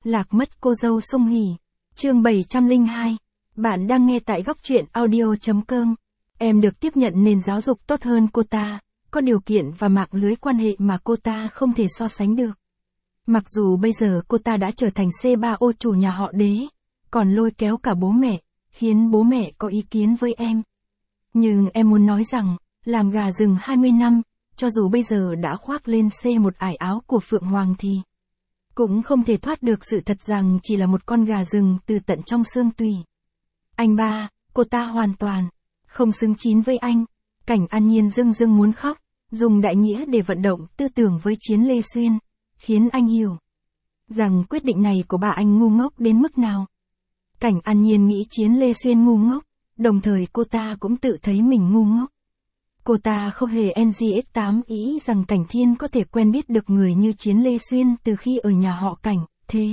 Lạc mất cô dâu Song Hỷ. Chương 702. Bạn đang nghe tại góc truyện audio.com. Em được tiếp nhận nền giáo dục tốt hơn cô ta, có điều kiện và mạng lưới quan hệ mà cô ta không thể so sánh được. Mặc dù bây giờ cô ta đã trở thành C3O chủ nhà họ Đế, còn lôi kéo cả bố mẹ, khiến bố mẹ có ý kiến với em. Nhưng em muốn nói rằng, làm gà rừng 20 năm, cho dù bây giờ đã khoác lên C1 ải áo của Phượng Hoàng thì cũng không thể thoát được sự thật rằng chỉ là một con gà rừng từ tận trong xương tủy. Anh ba, cô ta hoàn toàn không xứng chín với anh. Cảnh An Nhiên rưng rưng muốn khóc, dùng đại nghĩa để vận động tư tưởng với Chiến Lê Xuyên, khiến anh hiểu rằng quyết định này của bà anh ngu ngốc đến mức nào. Cảnh An Nhiên nghĩ Chiến Lê Xuyên ngu ngốc, đồng thời cô ta cũng tự thấy mình ngu ngốc. Cô ta không hề NGS8 ý rằng Cảnh Thiên có thể quen biết được người như Chiến Lê Xuyên từ khi ở nhà họ Cảnh, thế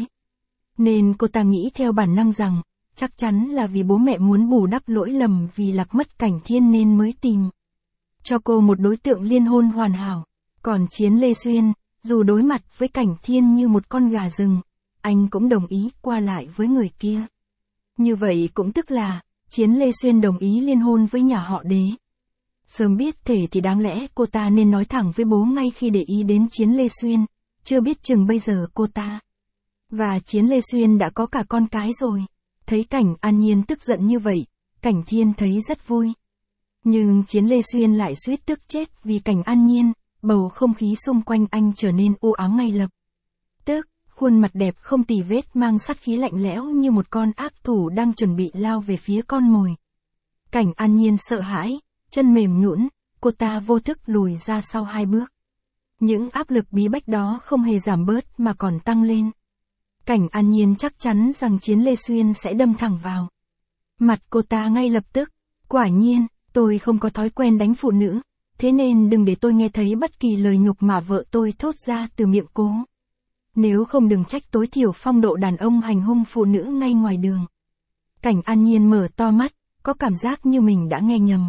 nên cô ta nghĩ theo bản năng rằng, chắc chắn là vì bố mẹ muốn bù đắp lỗi lầm vì lạc mất Cảnh Thiên nên mới tìm cho cô một đối tượng liên hôn hoàn hảo. Còn Chiến Lê Xuyên, dù đối mặt với Cảnh Thiên như một con gà rừng, anh cũng đồng ý qua lại với người kia. Như vậy cũng tức là, Chiến Lê Xuyên đồng ý liên hôn với nhà họ Đế. Sớm biết thể thì đáng lẽ cô ta nên nói thẳng với bố ngay khi để ý đến Chiến Lê Xuyên, chưa biết chừng bây giờ cô ta và Chiến Lê Xuyên đã có cả con cái rồi. Thấy Cảnh An Nhiên tức giận như vậy, Cảnh Thiên thấy rất vui. Nhưng Chiến Lê Xuyên lại suýt tức chết vì Cảnh An Nhiên, bầu không khí xung quanh anh trở nên u ám ngay lập tức, khuôn mặt đẹp không tì vết mang sát khí lạnh lẽo như một con ác thủ đang chuẩn bị lao về phía con mồi. Cảnh An Nhiên sợ hãi, chân mềm nhũn, cô ta vô thức lùi ra sau 2 bước. Những áp lực bí bách đó không hề giảm bớt mà còn tăng lên. Cảnh An Nhiên chắc chắn rằng Chiến Lê Xuyên sẽ đâm thẳng vào mặt cô ta ngay lập tức. Quả nhiên, tôi không có thói quen đánh phụ nữ, thế nên đừng để tôi nghe thấy bất kỳ lời nhục mà vợ tôi thốt ra từ miệng cô. Nếu không đừng trách tối thiểu phong độ đàn ông hành hung phụ nữ ngay ngoài đường. Cảnh An Nhiên mở to mắt, có cảm giác như mình đã nghe nhầm.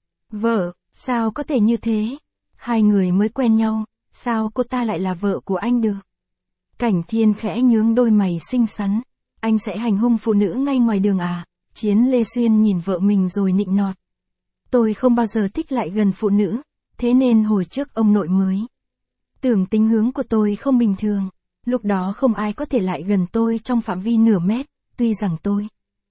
Vợ, sao có thể như thế? Hai người mới quen nhau, sao cô ta lại là vợ của anh được? Cảnh Thiên khẽ nhướng đôi mày xinh xắn. Anh sẽ hành hung phụ nữ ngay ngoài đường à? Chiến Lê Xuyên nhìn vợ mình rồi nịnh nọt. Tôi không bao giờ thích lại gần phụ nữ, thế nên hồi trước ông nội mới tưởng tính hướng của tôi không bình thường. Lúc đó không ai có thể lại gần tôi trong phạm vi nửa mét, tuy rằng tôi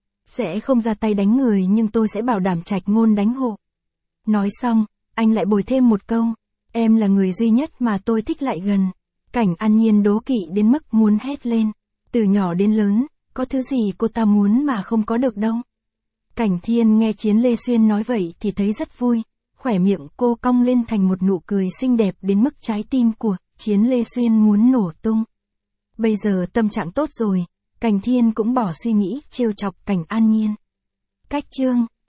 sẽ không ra tay đánh người nhưng tôi sẽ bảo đảm trạch ngôn đánh hộ. Nói xong, anh lại bồi thêm một câu, em là người duy nhất mà tôi thích lại gần. Cảnh An Nhiên đố kỵ đến mức muốn hét lên. Từ nhỏ đến lớn, có thứ gì cô ta muốn mà không có được đâu. Cảnh Thiên nghe Chiến Lê Xuyên nói vậy thì thấy rất vui, khỏe miệng cô cong lên thành một nụ cười xinh đẹp đến mức trái tim của Chiến Lê Xuyên muốn nổ tung. Bây giờ tâm trạng tốt rồi, Cảnh Thiên cũng bỏ suy nghĩ trêu chọc Cảnh An Nhiên. Cách chương